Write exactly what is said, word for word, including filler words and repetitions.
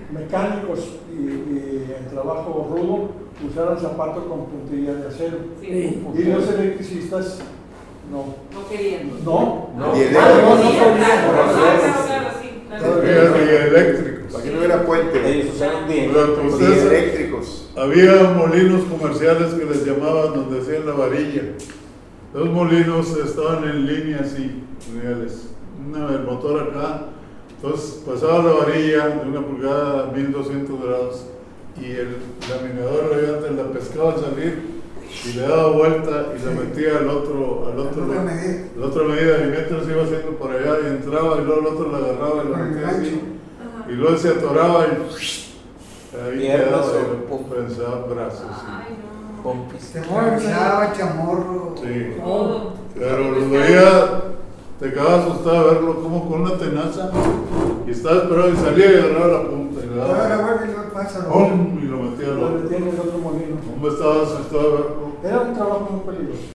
mecánicos y, y en trabajo rudo usaran zapatos con puntilla de acero. Sí. Y los electricistas no. No querían. No, No. Y Ah, eléctricos. no, no Claro, querían. claro, sí, claro. Y eléctricos. Para que no hubiera puente. Ellos usaron bien. Pero, pues, ustedes- Eléctricos. Había molinos comerciales que les llamaban donde hacían la varilla. Los molinos estaban en línea así, reales. Una, el motor acá. Entonces pasaba la varilla de una pulgada a mil doscientos grados y el laminador obviamente la pescaba al salir y le daba vuelta y la metía al otro, al otro, otra medida. la otra medida y mientras se iba haciendo por allá y entraba y luego el otro la agarraba y la Con el metía así gancho. Ajá. y luego se atoraba y ahí Piernas quedaba o- y lo pensaba brazos. Ay, no. Pompis. Se movilizaba, chamorro. Sí. Todo. Pero lo veía, te quedaba asustado verlo como con una tenaza y estaba esperando y salía y agarraba la punta y le Ahora daba vuelve y lo pasa. ¡pum! Y lo metía al Lo otro. detiene el otro molino. Hombre, estaba asustado de verlo. Era un trabajo muy peligroso.